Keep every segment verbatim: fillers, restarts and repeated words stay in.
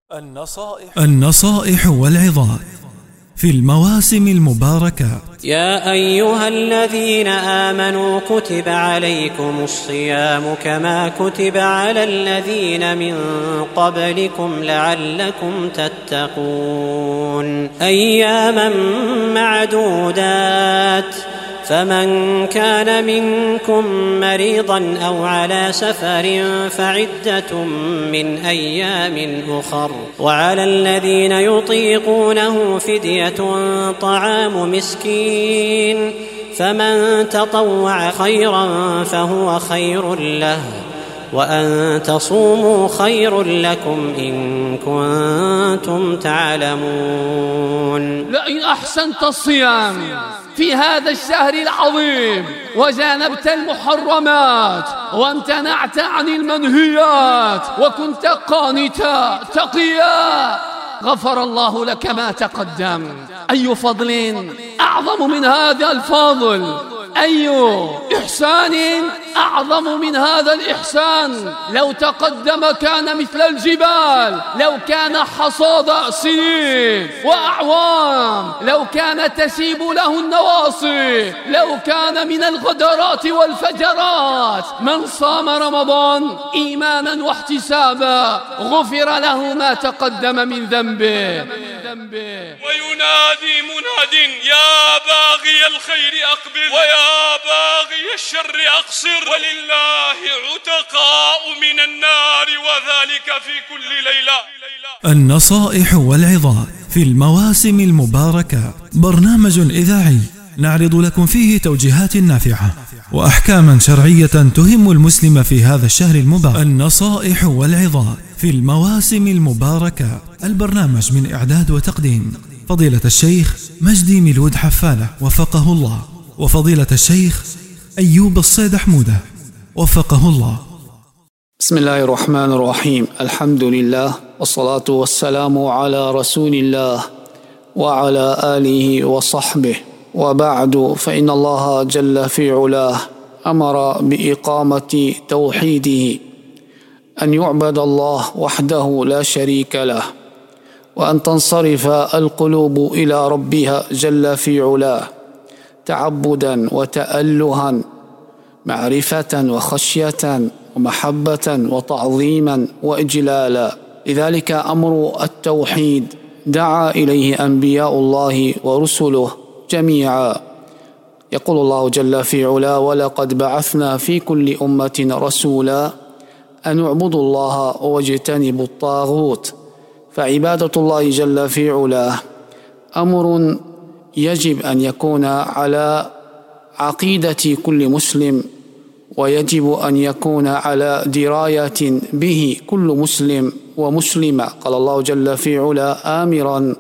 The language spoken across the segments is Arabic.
النصائح النصائح والعظات في المواسم المباركة. يا أيها الذين آمنوا كتب عليكم الصيام كما كتب على الذين من قبلكم لعلكم تتقون أياما معدودات فمن كان منكم مريضا أو على سفر فعدة من أيام أخر وعلى الذين يطيقونه فدية طعام مسكين فمن تطوع خيرا فهو خير له وأن تصوموا خير لكم إن كنتم تعلمون. لئن أحسنت الصيام في هذا الشهر العظيم وجانبت المحرمات وامتنعت عن المنهيات وكنت قانتا تقيا غفر الله لك ما تقدم. أي فضل أعظم من هذا الفضل؟ أي إحسان أعظم من هذا الإحسان؟ لو تقدم كان مثل الجبال، لو كان حصاد سنين وأعوام، لو كان تسيب له النواصي، لو كان من الغدرات والفجرات. من صام رمضان إيمانا واحتسابا غفر له ما تقدم من ذنبه. وينادي مناد يا باغي الخير أقبل ويا باغي الشر أقصر ولله عتقاء من النار وذلك في كل ليلة. النصائح والعظات في المواسم المباركة برنامج إذاعي نعرض لكم فيه توجيهات نافعة وأحكاما شرعية تهم المسلم في هذا الشهر المبارك. النصائح والعظات في المواسم المباركة، البرنامج من إعداد وتقديم فضيلة الشيخ مجدي ميلود حفالة وفقه الله، وفضيلة الشيخ أيوب الصيد حمودة وفقه الله. بسم الله الرحمن الرحيم. الحمد لله والصلاة والسلام على رسول الله وعلى آله وصحبه، وبعد، فإن الله جل في علاه أمر بإقامة توحيده، أن يعبد الله وحده لا شريك له، وأن تنصرف القلوب إلى ربها جل في علاه تعبدا وتألها، معرفة وخشية ومحبة وتعظيما وإجلالا. لذلك أمر التوحيد دعا إليه أنبياء الله ورسله جميعا. يقول الله جل في علاه: ولقد بعثنا في كل أمة رسولا أن اعبدوا الله واجتنبوا الطاغوت. فعبادة الله جل في علاه أمر يجب أن يكون على عقيدة كل مسلم، ويجب أن يكون على دراية به كل مسلم ومسلمة. قال الله جل في علاه آمرا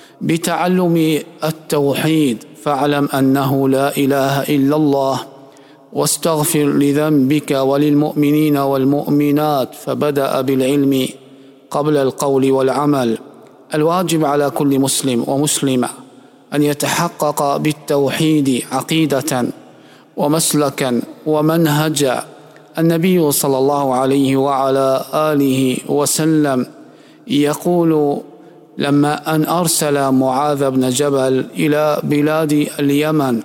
بتعلم التوحيد: فاعلم أنه لا إله إلا الله واستغفر لذنبك وللمؤمنين والمؤمنات. فبدأ بالعلم قبل القول والعمل. الواجب على كل مسلم ومسلمة أن يتحقق بالتوحيد عقيدة ومسلكا ومنهجا. النبي صلى الله عليه وعلى آله وسلم يقول لما أن أرسل معاذ بن جبل إلى بلاد اليمن،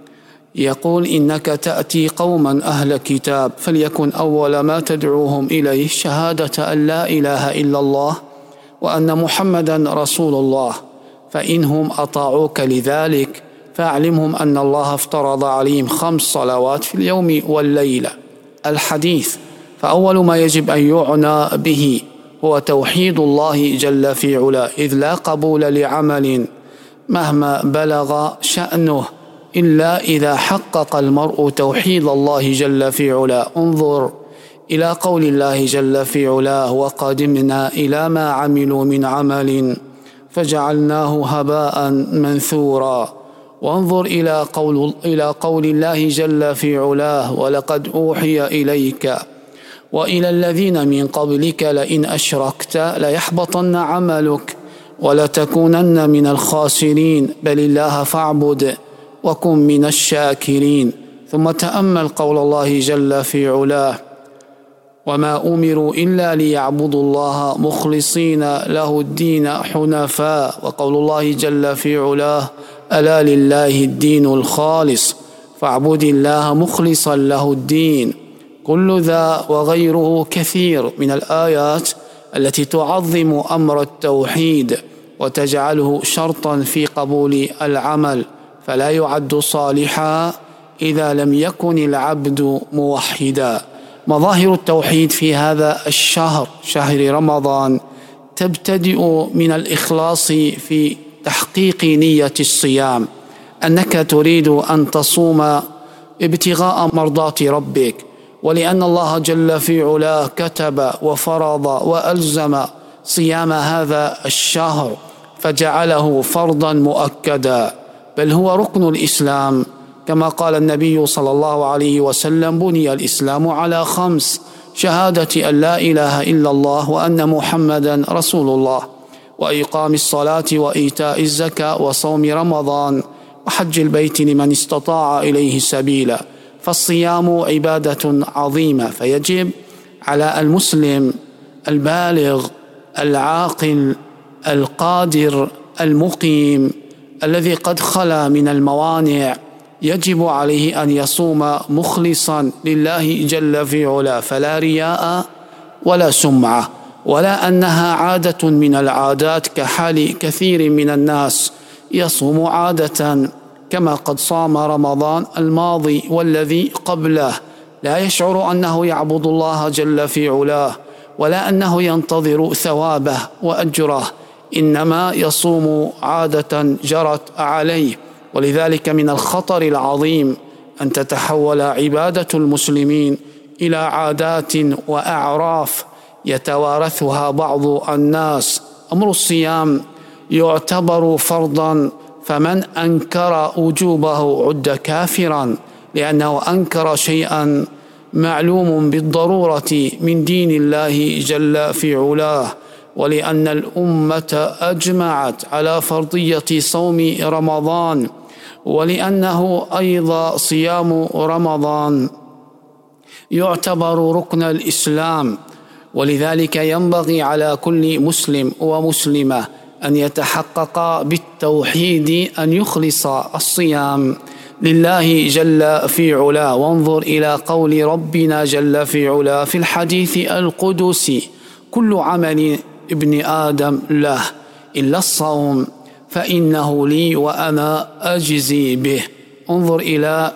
يقول: إنك تأتي قوما أهل كتاب، فليكن أول ما تدعوهم إليه شهادة أن لا إله إلا الله وأن محمدا رسول الله، فإنهم أطاعوك لذلك فاعلمهم أن الله افترض عليهم خمس صلوات في اليوم والليلة. الحديث. فأول ما يجب أن يعنى به هو توحيد الله جل في علاه، إذ لا قبول لعمل مهما بلغ شأنه إلا إذا حقق المرء توحيد الله جل في علاه. انظر إلى قول الله جل في علاه: وقدمنا إلى ما عملوا من عمل فجعلناه هباء منثورا. وانظر إلى قول, إلى قول الله جل في علاه: ولقد أوحي إليك وإلى الذين من قبلك لئن أشركت ليحبطن عملك ولتكونن من الخاسرين، بل الله فاعبد وكن من الشاكرين. ثم تأمل قول الله جل في علاه: وما أمروا إلا ليعبدوا الله مخلصين له الدين حنفاء. وقول الله جل في علاه: ألا لله الدين الخالص فاعبد الله مخلصا له الدين. كل ذا وغيره كثير من الآيات التي تعظم أمر التوحيد وتجعله شرطا في قبول العمل، فلا يعد صالحا إذا لم يكن العبد موحدا. مظاهر التوحيد في هذا الشهر، شهر رمضان، تبتدئ من الإخلاص في تحقيق نية الصيام، أنك تريد أن تصوم ابتغاء مرضات ربك، ولأن الله جل في علاه كتب وفرض وألزم صيام هذا الشهر فجعله فرضا مؤكدا، بل هو ركن الإسلام، كما قال النبي صلى الله عليه وسلم: بني الإسلام على خمس: شهادة أن لا إله إلا الله وأن محمدا رسول الله، وإقام الصلاة وإيتاء الزكاة وصوم رمضان وحج البيت لمن استطاع إليه سبيلا. فالصيام عبادة عظيمة، فيجب على المسلم البالغ العاقل القادر المقيم الذي قد خلا من الموانع، يجب عليه أن يصوم مخلصا لله جل في علاه، فلا رياء ولا سمعة، ولا أنها عادة من العادات كحال كثير من الناس يصوم عادة كما قد صام رمضان الماضي والذي قبله، لا يشعر أنه يعبد الله جل في علاه ولا أنه ينتظر ثوابه وأجره، إنما يصوم عادة جرت عليه. ولذلك من الخطر العظيم أن تتحول عبادة المسلمين إلى عادات وأعراف يتوارثها بعض الناس. أمر الصيام يعتبر فرضا، فمن أنكر وجوبه عد كافرا، لأنه أنكر شيئا معلوم بالضرورة من دين الله جل في علاه، ولأن الأمة أجمعت على فرضية صوم رمضان، ولأنه أيضا صيام رمضان يعتبر ركن الإسلام. ولذلك ينبغي على كل مسلم ومسلمة أن يتحقق بالتوحيد، أن يخلص الصيام لله جل في علاه. وانظر إلى قول ربنا جل في علاه في الحديث القدسي: كل عمل ابن آدم له إلا الصوم فإنه لي وأنا أجزي به. انظر إلى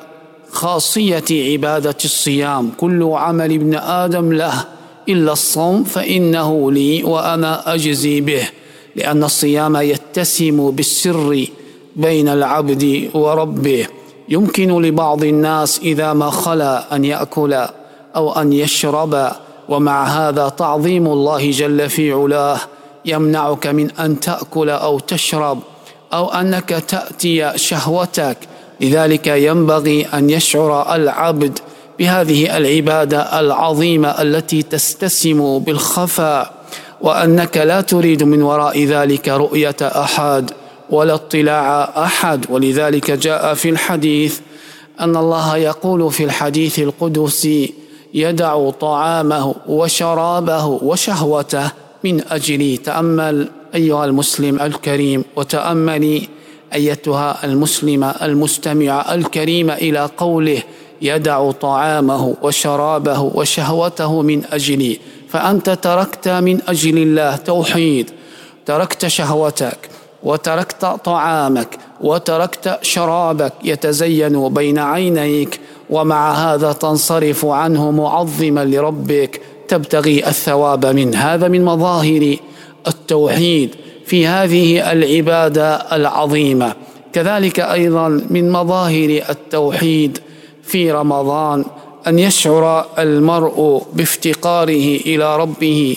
خاصية عبادة الصيام: كل عمل ابن آدم له إلا الصوم فإنه لي وأنا أجزي به، لأن الصيام يتسم بالسر بين العبد وربه. يمكن لبعض الناس إذا ما خلا أن يأكل أو أن يشرب، ومع هذا تعظيم الله جل في علاه يمنعك من أن تأكل أو تشرب أو أنك تأتي شهوتك. لذلك ينبغي أن يشعر العبد بهذه العبادة العظيمة التي تستسم بالخفاء، وأنك لا تريد من وراء ذلك رؤية أحد ولا اطلاع أحد. ولذلك جاء في الحديث أن الله يقول في الحديث القدسي: يدع طعامه وشرابه وشهوته من أجلي. تأمل أيها المسلم الكريم، وتأملي أيتها المسلمة المستمعة الكريمة إلى قوله: يدع طعامه وشرابه وشهوته من أجلي. فأنت تركت من أجل الله توحيد، تركت شهوتك وتركت طعامك وتركت شرابك يتزين بين عينيك، ومع هذا تنصرف عنه معظما لربك تبتغي الثواب منه. هذا من مظاهر التوحيد في هذه العبادة العظيمة. كذلك أيضا من مظاهر التوحيد في رمضان أن يشعر المرء بافتقاره إلى ربه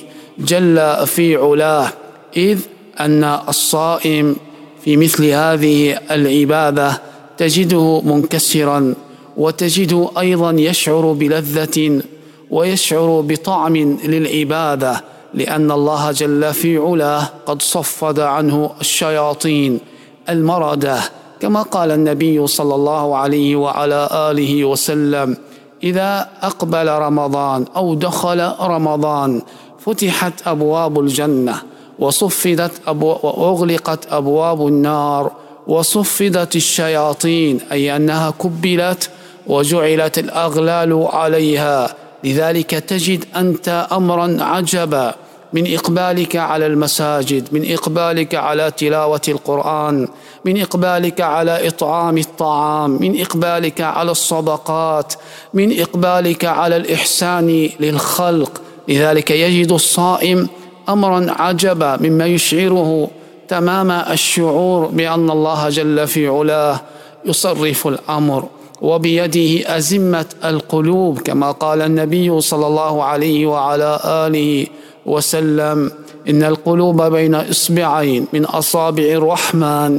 جل في علاه، إذ أن الصائم في مثل هذه العبادة تجده منكسرا، وتجده أيضا يشعر بلذة ويشعر بطعم للعبادة، لأن الله جل في علاه قد صفد عنه الشياطين المردة، كما قال النبي صلى الله عليه وعلى آله وسلم: إذا أقبل رمضان أو دخل رمضان فتحت أبواب الجنة وصفدت أبو وأغلقت أبواب النار وصفدت الشياطين، أي أنها كبلت وجعلت الأغلال عليها. لذلك تجد أنت أمرا عجبا من إقبالك على المساجد، من إقبالك على تلاوة القرآن، من إقبالك على إطعام الطعام، من إقبالك على الصدقات، من إقبالك على الإحسان للخلق. لذلك يجد الصائم أمرا عجبا مما يشعره تمام الشعور بأن الله جل في علاه يصرف الأمر وبيده أزمة القلوب، كما قال النبي صلى الله عليه وعلى آله وسلم: إن القلوب بين إصبعين من أصابع الرحمن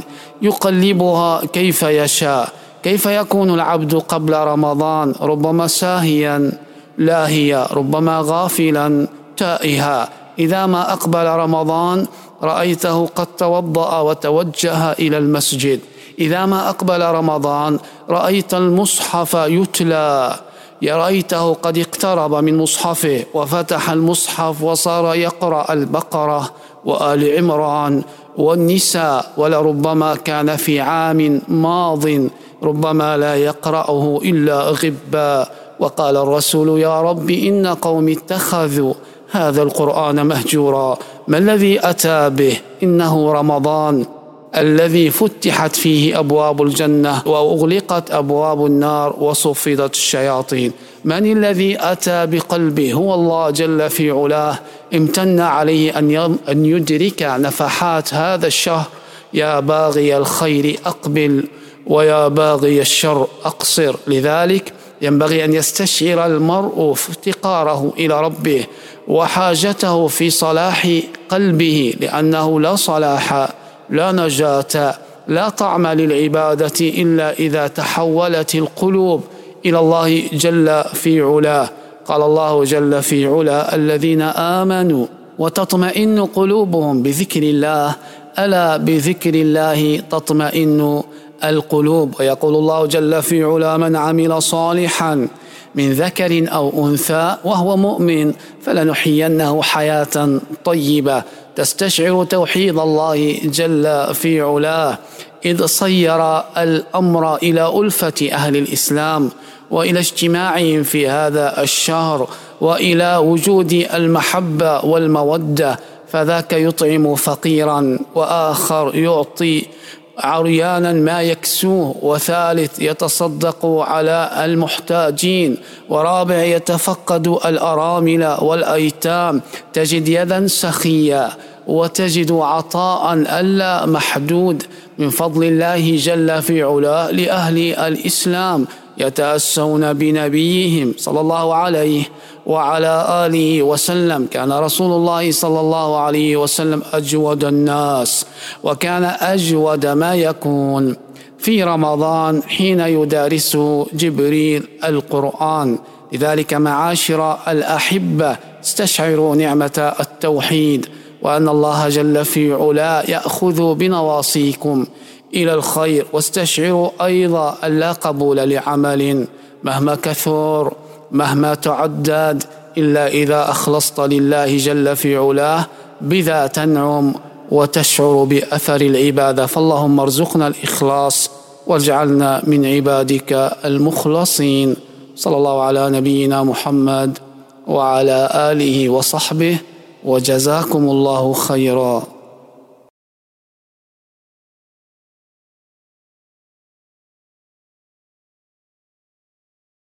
يقلبها كيف يشاء. كيف يكون العبد قبل رمضان؟ ربما ساهيا لاهيا، ربما غافلا تائها. إذا ما أقبل رمضان رأيته قد توضأ وتوجه إلى المسجد. إذا ما أقبل رمضان رأيت المصحف يتلى، رأيته قد اقترب من مصحفه وفتح المصحف وصار يقرأ البقرة وآل عمران والنساء، ولربما كان في عام ماض ربما لا يقرأه إلا غبا. وقال الرسول: يا رب إن قوم اتخذوا هذا القرآن مهجورا. ما الذي أتى به؟ إنه رمضان الذي فتحت فيه أبواب الجنة وأغلقت أبواب النار وصفدت الشياطين. من الذي أتى بقلبه؟ هو الله جل في علاه، امتن عليه أن يدرك نفحات هذا الشهر. يا باغي الخير أقبل ويا باغي الشر أقصر. لذلك ينبغي أن يستشعر المرء افتقاره إلى ربه وحاجته في صلاح قلبه، لأنه لا صلاح، لا نجاة، لا طعم للعبادة إلا إذا تحولت القلوب إلى الله جل في علاه. قال الله جل في علاه: الذين آمنوا وتطمئن قلوبهم بذكر الله، ألا بذكر الله تطمئن القلوب. ويقول الله جل في علاه: من عمل صالحا من ذكر أو أنثى وهو مؤمن فلنحيينه حياة طيبة. تستشعر توحيد الله جل في علاه إذ صير الأمر إلى ألفة أهل الإسلام وإلى اجتماعهم في هذا الشهر وإلى وجود المحبة والمودة، فذاك يطعم فقيرا، وآخر يعطي عريانا ما يكسوه، وثالث يتصدق على المحتاجين، ورابع يتفقد الأرامل والأيتام. تجد يدا سخية وتجد عطاء ألا محدود من فضل الله جل في علاه لأهل الإسلام، يتأسون بنبيهم صلى الله عليه وعلى آله وسلم. كان رسول الله صلى الله عليه وسلم أجود الناس، وكان أجود ما يكون في رمضان حين يدارسه جبريل القرآن. لذلك معاشر الأحبة استشعروا نعمة التوحيد، وأن الله جل في علاه يأخذ بنواصيكم إلى الخير، واستشعروا أيضا أن لا قبول لعمل مهما كثر مهما تعدد إلا إذا أخلصت لله جل في علاه، بذا تنعم وتشعر بأثر العبادة. فاللهم ارزقنا الإخلاص واجعلنا من عبادك المخلصين. صلى الله على نبينا محمد وعلى آله وصحبه، وجزاكم الله خيرا.